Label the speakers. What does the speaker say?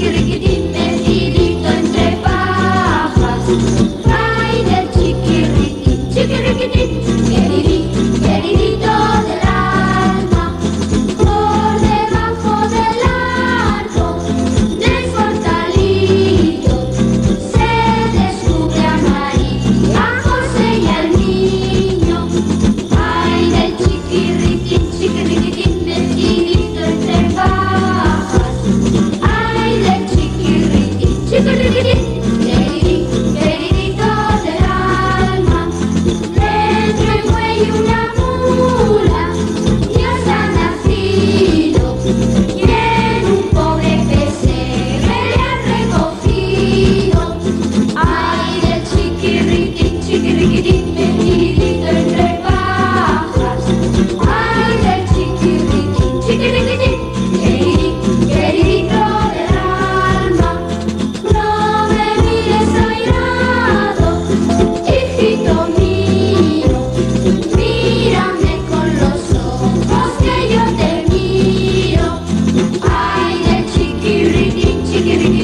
Speaker 1: chiquirriquitín, metidito entre pajas. Ay, del chiquirriquín, chiquirriquitín, queridito del alma. Por debajo del arco del portalito se descubre a María, a José y al niño. Ay, del chiquirriquín, chiquirriquitín, metidito entre pajas. Ay, del chiquirriquín, chiquirriquitín, queridito del alma. Dentro el buey una mula, Dios ha nacido, y en un pobre pesebre le han recogido. Ay, del chiquirriquín, chiquirriquitín, metidito entre pajas. Ay, del chiquirriquín, chiquirriquitín, queridito del alma. No me mires airado, hijito mío, mírame con los ojos que yo te miro. Ay, del chiquirriquín, chiquirriquín.